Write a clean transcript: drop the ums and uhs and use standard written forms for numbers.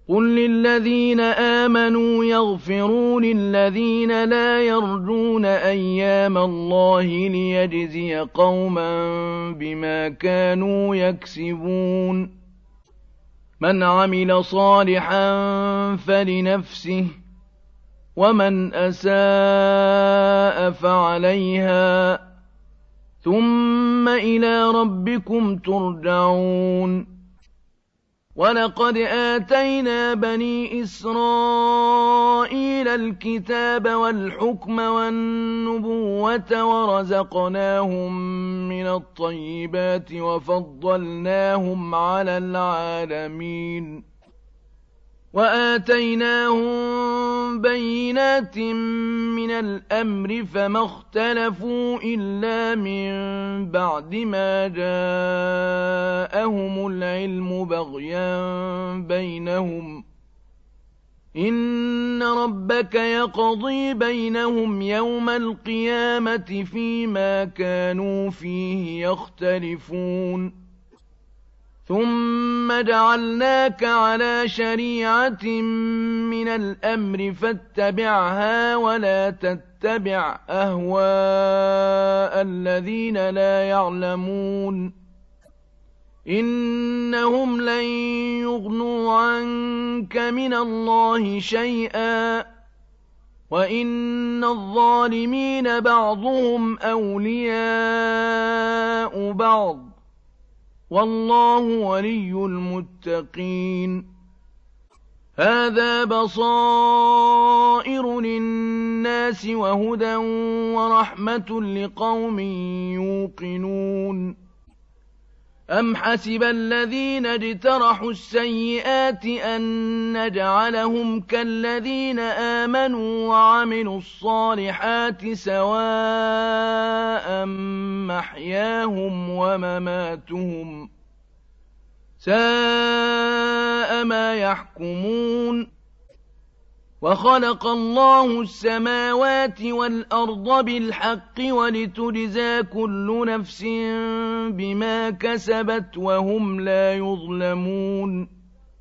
قل للذين آمنوا يغفروا للذين لا يرجون أيام الله ليجزي قوما بما كانوا يكسبون من عمل صالحا فلنفسه ومن أساء فعليها ثم إلى ربكم ترجعون ولقد آتينا بني إسرائيل الكتاب والحكم والنبوة ورزقناهم من الطيبات وفضلناهم على العالمين وآتيناهم بينات من الأمر فما اختلفوا إلا من بعد ما جاءهم العلم بغيا بينهم إن ربك يقضي بينهم يوم القيامة فيما كانوا فيه يختلفون ثم جعلناك على شريعة من الأمر فاتبعها ولا تتبع أهواء الذين لا يعلمون إنهم لن يغنوا عنك من الله شيئا وإن الظالمين بعضهم أولياء بعض والله ولي المتقين هذا بصائر للناس وهدى ورحمة لقوم يوقنون أم حسب الذين اجترحوا السيئات أن نجعلهم كالذين آمنوا وعملوا الصالحات سواء محياهم ومماتهم ساء ما يحكمون وخلق الله السماوات والأرض بالحق ولتجزى كل نفس بما كسبت وهم لا يظلمون